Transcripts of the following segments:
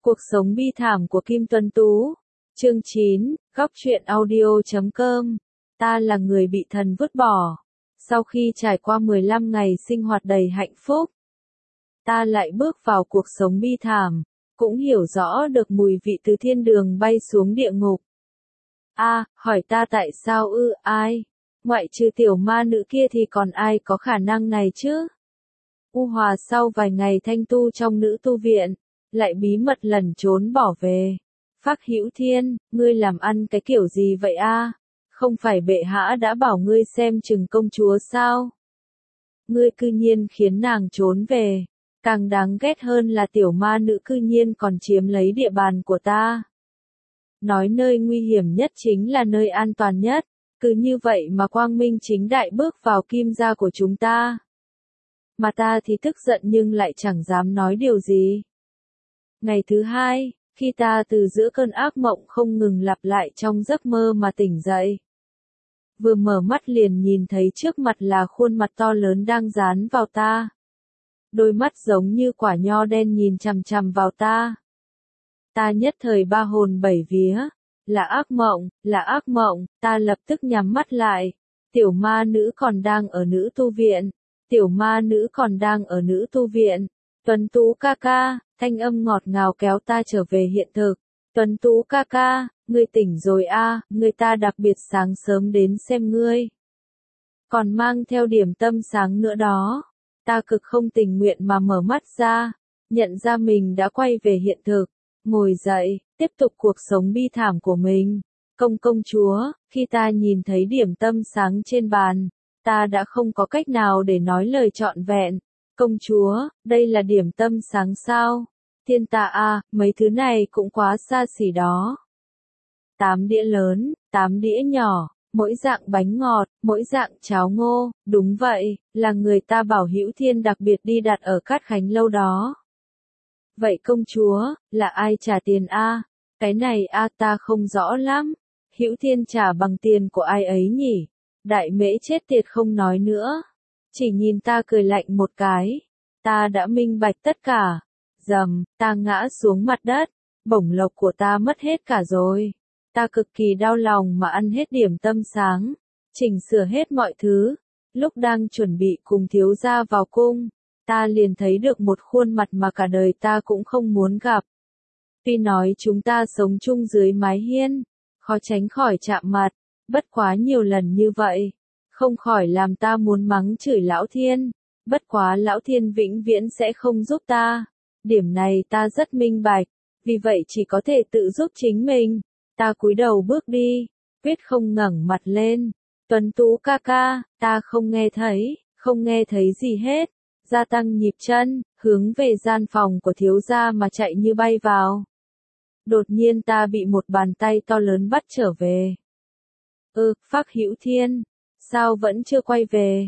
Cuộc sống bi thảm của Kim Tuấn Tú. Chương 9, Góc truyện audio.com. Ta là người bị thần vứt bỏ. Sau khi trải qua 15 ngày sinh hoạt đầy hạnh phúc, ta lại bước vào cuộc sống bi thảm, cũng hiểu rõ được mùi vị từ thiên đường bay xuống địa ngục. Hỏi ta tại sao ai? Ngoại trừ tiểu ma nữ kia thì còn ai có khả năng này chứ? U Hòa sau vài ngày thanh tu trong nữ tu viện, lại bí mật lẩn trốn bỏ về. Phác Hữu Thiên, ngươi làm ăn cái kiểu gì vậy a? Không phải bệ hạ đã bảo ngươi xem chừng công chúa sao? Ngươi cư nhiên khiến nàng trốn về. Càng đáng ghét hơn là tiểu ma nữ cư nhiên còn chiếm lấy địa bàn của ta. Nói nơi nguy hiểm nhất chính là nơi an toàn nhất, cứ như vậy mà quang minh chính đại bước vào kim gia của chúng ta. Mà ta thì tức giận nhưng lại chẳng dám nói điều gì. Ngày thứ hai, khi ta từ giữa cơn ác mộng không ngừng lặp lại trong giấc mơ mà tỉnh dậy. Vừa mở mắt liền nhìn thấy trước mặt là khuôn mặt to lớn đang dán vào ta. Đôi mắt giống như quả nho đen nhìn chằm chằm vào ta. Ta nhất thời ba hồn bảy vía. Là ác mộng, ta lập tức nhắm mắt lại. Tiểu ma nữ còn đang ở nữ tu viện. Tuấn Tú ca ca, thanh âm ngọt ngào kéo ta trở về hiện thực. Tuấn Tú ca ca, ngươi tỉnh rồi a, người ta đặc biệt sáng sớm đến xem ngươi. Còn mang theo điểm tâm sáng nữa đó. Ta cực không tình nguyện mà mở mắt ra, nhận ra mình đã quay về hiện thực, ngồi dậy, tiếp tục cuộc sống bi thảm của mình. Công chúa, khi ta nhìn thấy điểm tâm sáng trên bàn, ta đã không có cách nào để nói lời trọn vẹn. Công chúa, đây là điểm tâm sáng sao? Thiên tạ mấy thứ này cũng quá xa xỉ đó. 8 đĩa lớn, 8 đĩa nhỏ, mỗi dạng bánh ngọt, mỗi dạng cháo ngô, đúng vậy, là người ta bảo Hữu Thiên đặc biệt đi đặt ở Cát Khánh lâu đó. Vậy công chúa, là ai trả tiền Cái này ta không rõ lắm. Hữu Thiên trả bằng tiền của ai ấy nhỉ? Đại mễ chết tiệt không nói nữa. Chỉ nhìn ta cười lạnh một cái. Ta đã minh bạch tất cả. Dầm, ta ngã xuống mặt đất. Bổng lộc của ta mất hết cả rồi. Ta cực kỳ đau lòng mà ăn hết điểm tâm sáng. Chỉnh sửa hết mọi thứ. Lúc đang chuẩn bị cùng thiếu gia vào cung, ta liền thấy được một khuôn mặt mà cả đời ta cũng không muốn gặp. Tuy nói chúng ta sống chung dưới mái hiên, khó tránh khỏi chạm mặt, bất quá nhiều lần như vậy, không khỏi làm ta muốn mắng chửi Lão Thiên, bất quá Lão Thiên vĩnh viễn sẽ không giúp ta. Điểm này ta rất minh bạch, vì vậy chỉ có thể tự giúp chính mình. Ta cúi đầu bước đi, quyết không ngẩng mặt lên. Tuấn Tú ca ca, ta không nghe thấy gì hết. Gia tăng nhịp chân, hướng về gian phòng của thiếu gia mà chạy như bay vào. Đột nhiên ta bị một bàn tay to lớn bắt trở về. Phác Hữu Thiên, sao vẫn chưa quay về?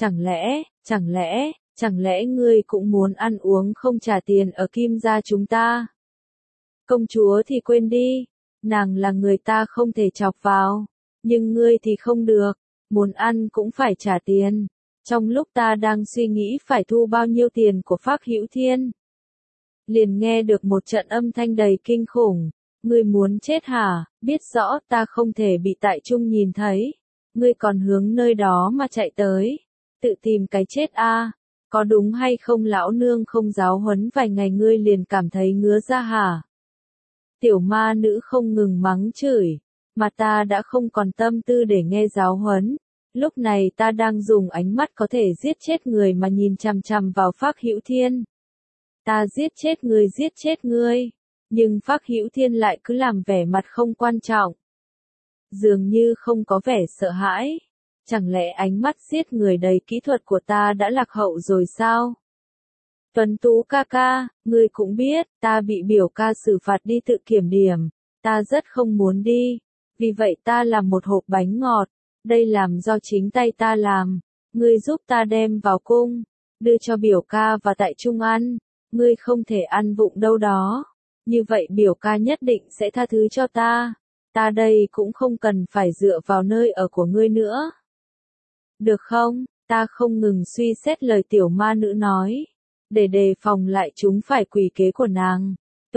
Chẳng lẽ ngươi cũng muốn ăn uống không trả tiền ở Kim gia chúng ta? Công chúa thì quên đi, nàng là người ta không thể chọc vào, nhưng ngươi thì không được, muốn ăn cũng phải trả tiền. Trong lúc ta đang suy nghĩ phải thu bao nhiêu tiền của Phác Hữu Thiên, liền nghe được một trận âm thanh đầy kinh khủng. Ngươi muốn chết hả? Biết rõ ta không thể bị tại trung nhìn thấy, ngươi còn hướng nơi đó mà chạy tới, tự tìm cái chết có đúng hay không lão nương không giáo huấn vài ngày ngươi liền cảm thấy ngứa ra hả? Tiểu ma nữ không ngừng mắng chửi, mà ta đã không còn tâm tư để nghe giáo huấn. Lúc này ta đang dùng ánh mắt có thể giết chết người mà nhìn chằm chằm vào Phác Hữu Thiên. Ta giết chết ngươi, nhưng Phác Hữu Thiên lại cứ làm vẻ mặt không quan trọng. Dường như không có vẻ sợ hãi. Chẳng lẽ ánh mắt giết người đầy kỹ thuật của ta đã lạc hậu rồi sao? Tuấn Tú ca ca, ngươi cũng biết, ta bị biểu ca xử phạt đi tự kiểm điểm. Ta rất không muốn đi, vì vậy ta làm một hộp bánh ngọt. Đây làm do chính tay ta làm, ngươi giúp ta đem vào cung, đưa cho biểu ca và tại trung ăn, ngươi không thể ăn vụng đâu đó. Như vậy biểu ca nhất định sẽ tha thứ cho ta. Ta đây cũng không cần phải dựa vào nơi ở của ngươi nữa. Được không? Ta không ngừng suy xét lời tiểu ma nữ nói, để đề phòng lại chúng phải quỷ kế của nàng.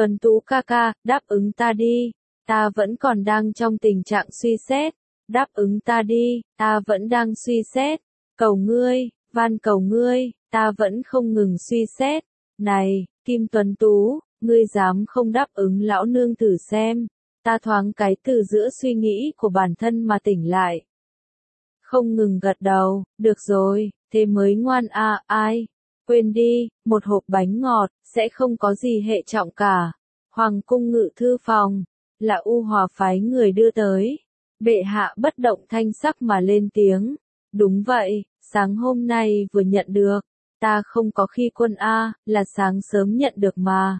Tuấn Tú ca ca, đáp ứng ta đi, ta vẫn còn đang trong tình trạng suy xét, đáp ứng ta đi, ta vẫn đang suy xét, cầu ngươi, van cầu ngươi, ta vẫn không ngừng suy xét, này, Kim Tuấn Tú, ngươi dám không đáp ứng lão nương thử xem, ta thoáng cái từ giữa suy nghĩ của bản thân mà tỉnh lại. Không ngừng gật đầu, được rồi, thế mới ngoan à, ai? Quên đi, một hộp bánh ngọt, sẽ không có gì hệ trọng cả. Hoàng cung ngự thư phòng, là U Hòa phái người đưa tới. Bệ hạ bất động thanh sắc mà lên tiếng. Đúng vậy, sáng hôm nay vừa nhận được. Ta không có khi quân A, là sáng sớm nhận được mà.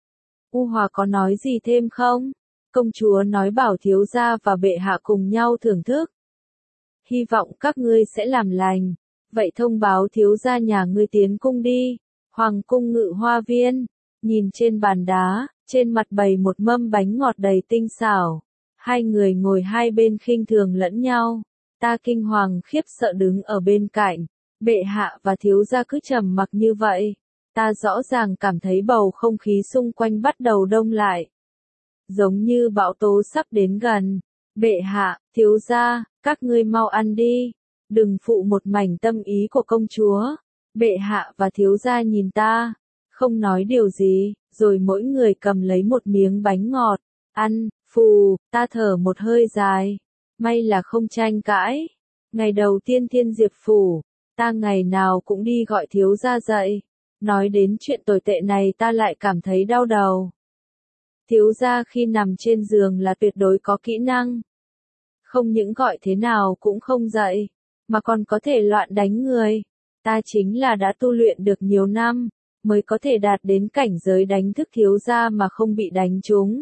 U Hòa có nói gì thêm không? Công chúa nói bảo thiếu gia và bệ hạ cùng nhau thưởng thức. Hy vọng các ngươi sẽ làm lành. Vậy thông báo thiếu gia nhà ngươi tiến cung đi. Hoàng cung ngự hoa viên. Nhìn trên bàn đá, trên mặt bày một mâm bánh ngọt đầy tinh xảo. Hai người ngồi hai bên khinh thường lẫn nhau. Ta kinh hoàng khiếp sợ đứng ở bên cạnh. Bệ hạ và thiếu gia cứ trầm mặc như vậy. Ta rõ ràng cảm thấy bầu không khí xung quanh bắt đầu đông lại. Giống như bão tố sắp đến gần. Bệ hạ, thiếu gia, các ngươi mau ăn đi. Đừng phụ một mảnh tâm ý của công chúa. Bệ hạ và thiếu gia nhìn ta, không nói điều gì, rồi mỗi người cầm lấy một miếng bánh ngọt. Ăn, phù, ta thở một hơi dài. May là không tranh cãi. Ngày đầu tiên Thiên Diệp Phủ, ta ngày nào cũng đi gọi thiếu gia dậy. Nói đến chuyện tồi tệ này ta lại cảm thấy đau đầu. Thiếu gia khi nằm trên giường là tuyệt đối có kỹ năng. Không những gọi thế nào cũng không dậy, mà còn có thể loạn đánh người. Ta chính là đã tu luyện được nhiều năm, mới có thể đạt đến cảnh giới đánh thức thiếu gia mà không bị đánh trúng.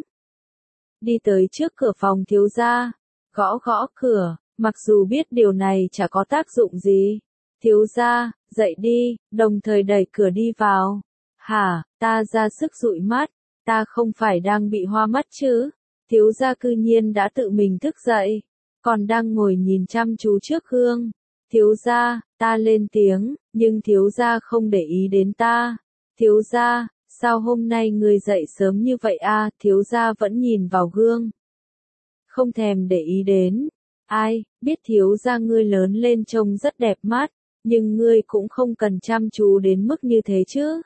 Đi tới trước cửa phòng thiếu gia, gõ gõ cửa, mặc dù biết điều này chả có tác dụng gì. Thiếu gia, dậy đi, đồng thời đẩy cửa đi vào. Hả, ta ra sức dụi mắt, ta không phải đang bị hoa mắt chứ? Thiếu gia cư nhiên đã tự mình thức dậy, còn đang ngồi nhìn chăm chú trước gương. Thiếu gia, ta lên tiếng, nhưng thiếu gia không để ý đến ta. Thiếu gia, sao hôm nay ngươi dậy sớm như vậy à? Thiếu gia vẫn nhìn vào gương, không thèm để ý đến. Ai, biết thiếu gia ngươi lớn lên trông rất đẹp mắt, nhưng ngươi cũng không cần chăm chú đến mức như thế chứ.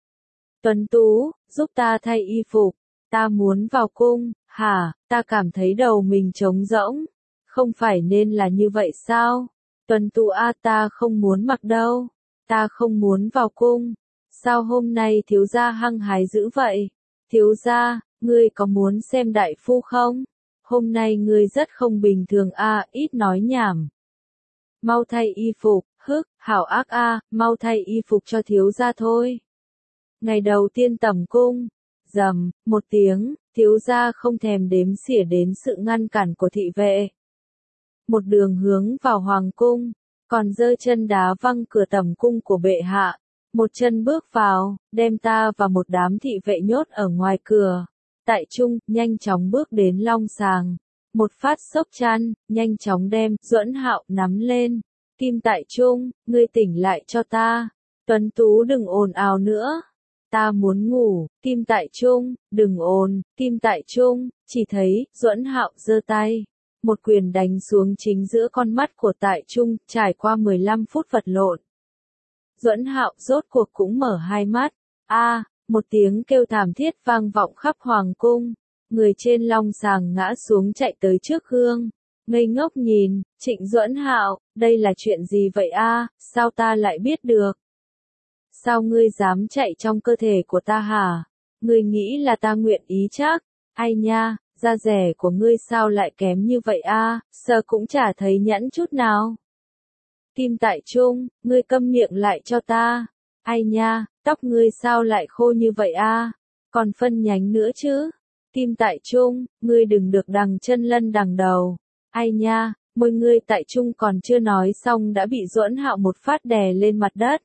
Tuấn Tú, giúp ta thay y phục, ta muốn vào cung. Hả, ta cảm thấy đầu mình trống rỗng. Không phải nên là như vậy sao? Tuấn Tú a, ta không muốn mặc đâu. Ta không muốn vào cung. Sao hôm nay thiếu gia hăng hái dữ vậy? Thiếu gia, ngươi có muốn xem đại phu không? Hôm nay ngươi rất không bình thường a, ít nói nhảm. Mau thay y phục, hảo ác a, mau thay y phục cho thiếu gia thôi. Ngày đầu tiên tẩm cung, rầm, một tiếng, thiếu gia không thèm đếm xỉa đến sự ngăn cản của thị vệ. Một đường hướng vào hoàng cung, còn giơ chân đá văng cửa tẩm cung của bệ hạ. Một chân bước vào, đem ta và một đám thị vệ nhốt ở ngoài cửa. Tại trung, nhanh chóng bước đến long sàng. Một phát xốc chăn, nhanh chóng đem Duẫn Hạo nắm lên. Kim Tại Trung, ngươi tỉnh lại cho ta. Tuấn Tú đừng ồn ào nữa. Ta muốn ngủ. Kim Tại Trung, đừng ồn. Kim Tại Trung, chỉ thấy Duẫn Hạo giơ tay. Một quyền đánh xuống chính giữa con mắt của Tại Trung, trải qua 15 phút vật lộn. Duẫn Hạo rốt cuộc cũng mở hai mắt. A, một tiếng kêu thảm thiết vang vọng khắp hoàng cung. Người trên long sàng ngã xuống chạy tới trước gương. Ngây ngốc nhìn, Trịnh Duẫn Hạo, đây là chuyện gì vậy a? Sao ta lại biết được? Sao ngươi dám chạy trong cơ thể của ta hả? Ngươi nghĩ là ta nguyện ý chắc? Ai nha, da rẻ của ngươi sao lại kém như vậy a? Sờ cũng chả thấy nhẵn chút nào. Kim Tại Trung, ngươi câm miệng lại cho ta. Ai nha, tóc ngươi sao lại khô như vậy a? Còn phân nhánh nữa chứ? Kim Tại Trung, ngươi đừng được đằng chân lân đằng đầu. Ai nha, môi ngươi Tại Trung còn chưa nói xong đã bị Duẫn Hạo một phát đè lên mặt đất.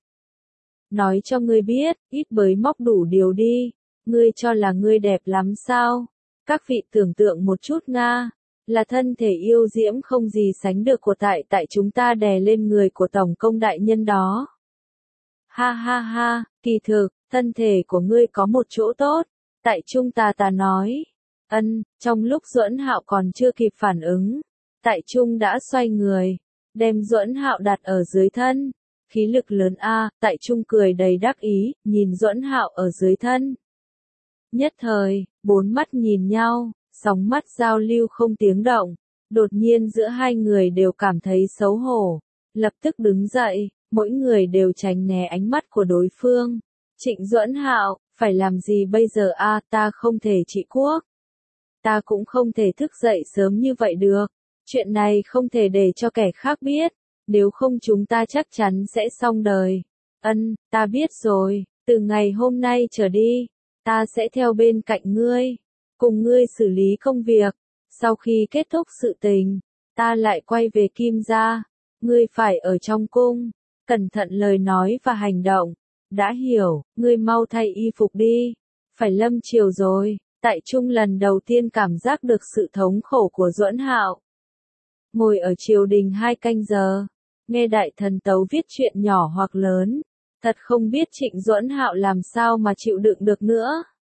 Nói cho ngươi biết, ít bới móc đủ điều đi. Ngươi cho là ngươi đẹp lắm sao? Các vị tưởng tượng một chút nga. Là thân thể yêu diễm không gì sánh được của tại chúng ta đè lên người của Tổng công đại nhân đó. Ha ha ha, kỳ thực, thân thể của ngươi có một chỗ tốt. Tại Trung ta nói. Trong lúc Duẫn Hạo còn chưa kịp phản ứng, Tại Trung đã xoay người, đem Duẫn Hạo đặt ở dưới thân. Khí lực lớn a, Tại Trung cười đầy đắc ý, nhìn Duẫn Hạo ở dưới thân. Nhất thời, bốn mắt nhìn nhau, sóng mắt giao lưu không tiếng động. Đột nhiên giữa hai người đều cảm thấy xấu hổ, lập tức đứng dậy, mỗi người đều tránh né ánh mắt của đối phương. Trịnh Duẫn Hạo, phải làm gì bây giờ a? Ta không thể trị quốc. Ta cũng không thể thức dậy sớm như vậy được. Chuyện này không thể để cho kẻ khác biết, nếu không chúng ta chắc chắn sẽ xong đời. Ta biết rồi, từ ngày hôm nay trở đi, ta sẽ theo bên cạnh ngươi, cùng ngươi xử lý công việc. Sau khi kết thúc sự tình, ta lại quay về Kim gia. Ngươi phải ở trong cung, cẩn thận lời nói và hành động. Đã hiểu, ngươi mau thay y phục đi. Phải lâm chiều rồi. Tại Trung lần đầu tiên cảm giác được sự thống khổ của Duẫn Hạo. Ngồi ở triều đình 2 canh giờ, nghe đại thần tấu viết chuyện nhỏ hoặc lớn, thật không biết Trịnh Duẫn Hạo làm sao mà chịu đựng được nữa.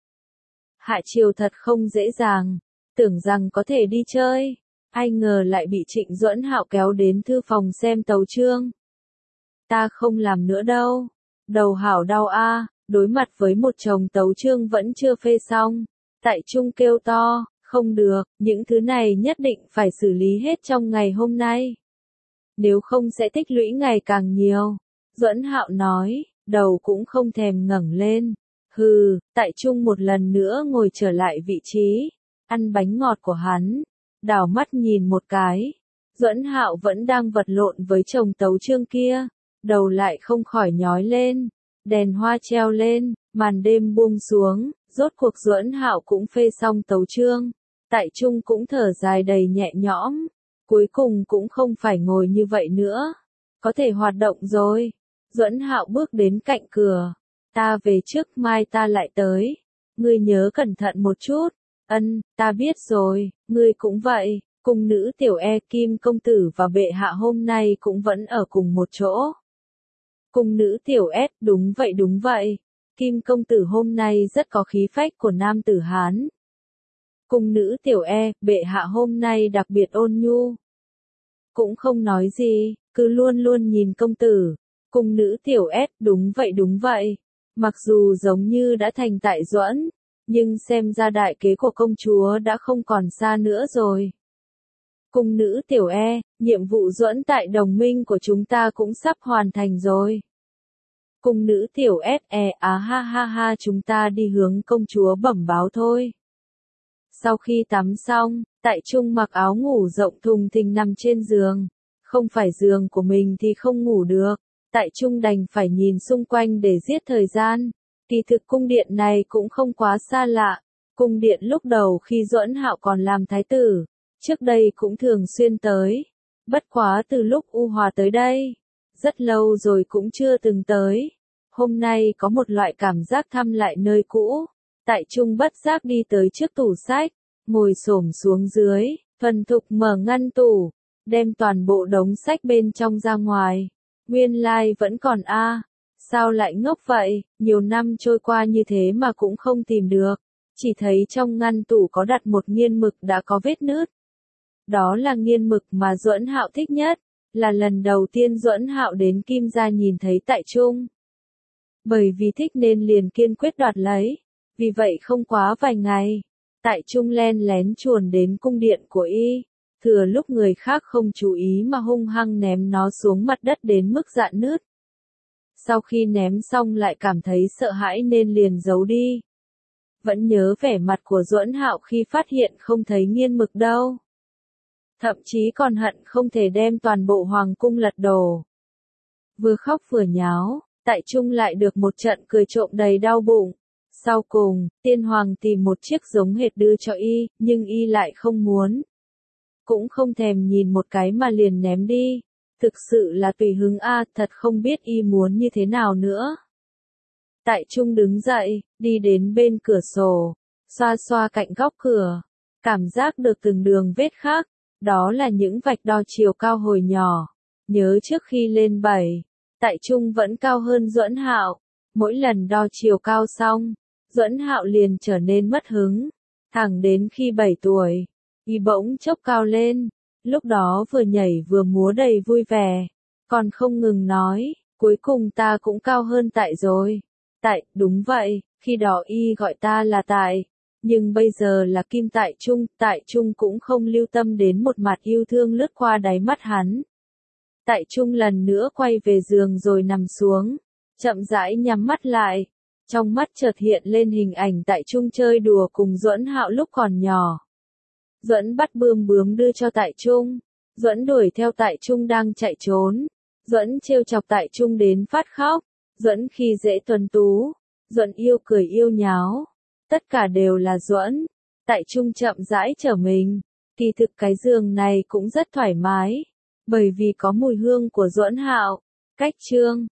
Hạ triều thật không dễ dàng, tưởng rằng có thể đi chơi, ai ngờ lại bị Trịnh Duẫn Hạo kéo đến thư phòng xem tấu chương. Ta không làm nữa đâu, đầu hảo đau a, đối mặt với một chồng tấu chương vẫn chưa phê xong. Tại Trung kêu to, không được, những thứ này nhất định phải xử lý hết trong ngày hôm nay. Nếu không sẽ tích lũy ngày càng nhiều. Duẫn Hạo nói, đầu cũng không thèm ngẩng lên. Hừ, Tại Trung một lần nữa ngồi trở lại vị trí, ăn bánh ngọt của hắn, đảo mắt nhìn một cái. Duẫn Hạo vẫn đang vật lộn với chồng tấu chương kia, đầu lại không khỏi nhói lên. Đèn hoa treo lên, màn đêm buông xuống, rốt cuộc Duẫn Hạo cũng phê xong tấu chương. Tại Trung cũng thở dài đầy nhẹ nhõm, cuối cùng cũng không phải ngồi như vậy nữa, có thể hoạt động rồi. Duẫn Hạo bước đến cạnh cửa, ta về trước, mai ta lại tới, ngươi nhớ cẩn thận một chút. Ta biết rồi, ngươi cũng vậy. Cung nữ Tiểu E, Kim công tử và bệ hạ hôm nay cũng vẫn ở cùng một chỗ. Cung nữ Tiểu S, đúng vậy. Kim công tử hôm nay rất có khí phách của nam tử Hán. Cung nữ Tiểu E, bệ hạ hôm nay đặc biệt ôn nhu. Cũng không nói gì, cứ luôn luôn nhìn công tử. Cung nữ Tiểu S, đúng vậy. Mặc dù giống như đã thành Tại Duẫn, nhưng xem ra đại kế của công chúa đã không còn xa nữa rồi. Cung nữ Tiểu E, nhiệm vụ Duẫn tại đồng minh của chúng ta cũng sắp hoàn thành rồi. Cung nữ Tiểu S, ha, chúng ta đi hướng công chúa bẩm báo thôi. Sau khi tắm xong, Tại Trung mặc áo ngủ rộng thùng thình nằm trên giường. Không phải giường của mình thì không ngủ được. Tại Trung đành phải nhìn xung quanh để giết thời gian. Kỳ thực cung điện này cũng không quá xa lạ. Cung điện lúc đầu khi Duẫn Hạo còn làm thái tử, trước đây cũng thường xuyên tới. Bất quá từ lúc U Hòa tới đây, rất lâu rồi cũng chưa từng tới. Hôm nay có một loại cảm giác thăm lại nơi cũ. Tại Trung bất giác đi tới trước tủ sách, ngồi xổm xuống dưới, thuần thục mở ngăn tủ, đem toàn bộ đống sách bên trong ra ngoài. Nguyên lai vẫn còn a, sao lại ngốc vậy, nhiều năm trôi qua như thế mà cũng không tìm được. Chỉ thấy trong ngăn tủ có đặt một nghiên mực đã có vết nứt. Đó là nghiên mực mà Duẫn Hạo thích nhất, là lần đầu tiên Duẫn Hạo đến Kim gia nhìn thấy Tại Trung. Bởi vì thích nên liền kiên quyết đoạt lấy. Vì vậy không quá vài ngày, Tại Trung len lén chuồn đến cung điện của y, thừa lúc người khác không chú ý mà hung hăng ném nó xuống mặt đất đến mức rạn nứt. Sau khi ném xong lại cảm thấy sợ hãi nên liền giấu đi. Vẫn nhớ vẻ mặt của Duẫn Hạo khi phát hiện không thấy nghiên mực đâu. Thậm chí còn hận không thể đem toàn bộ hoàng cung lật đổ. Vừa khóc vừa nháo, Tại Trung lại được một trận cười trộm đầy đau bụng. Sau cùng, tiên hoàng tìm một chiếc giống hệt đưa cho y, nhưng y lại không muốn. Cũng không thèm nhìn một cái mà liền ném đi. Thực sự là tùy hứng a, thật không biết y muốn như thế nào nữa. Tại Trung đứng dậy, đi đến bên cửa sổ, xoa xoa cạnh góc cửa, cảm giác được từng đường vết khác, đó là những vạch đo chiều cao hồi nhỏ. Nhớ trước khi lên 7, Tại Trung vẫn cao hơn Duẫn Hạo, mỗi lần đo chiều cao xong, Duẫn Hạo liền trở nên mất hứng, thẳng đến khi 7 tuổi, y bỗng chốc cao lên, lúc đó vừa nhảy vừa múa đầy vui vẻ, còn không ngừng nói, cuối cùng ta cũng cao hơn Tại rồi. Tại, đúng vậy, khi đó y gọi ta là Tại, nhưng bây giờ là Kim Tại Trung, Tại Trung cũng không lưu tâm đến một mặt yêu thương lướt qua đáy mắt hắn. Tại Trung lần nữa quay về giường rồi nằm xuống, chậm rãi nhắm mắt lại. Trong mắt chợt hiện lên hình ảnh Tại Trung chơi đùa cùng Duẫn Hạo lúc còn nhỏ. Duẫn bắt bươm bướm đưa cho Tại Trung. Duẫn đuổi theo Tại Trung đang chạy trốn. Duẫn trêu chọc Tại Trung đến phát khóc. Duẫn khi dễ tuấn tú. Duẫn yêu cười yêu nháo. Tất cả đều là Duẫn. Tại Trung chậm rãi trở mình. Kỳ thực cái giường này cũng rất thoải mái. Bởi vì có mùi hương của Duẫn Hạo. Cách chương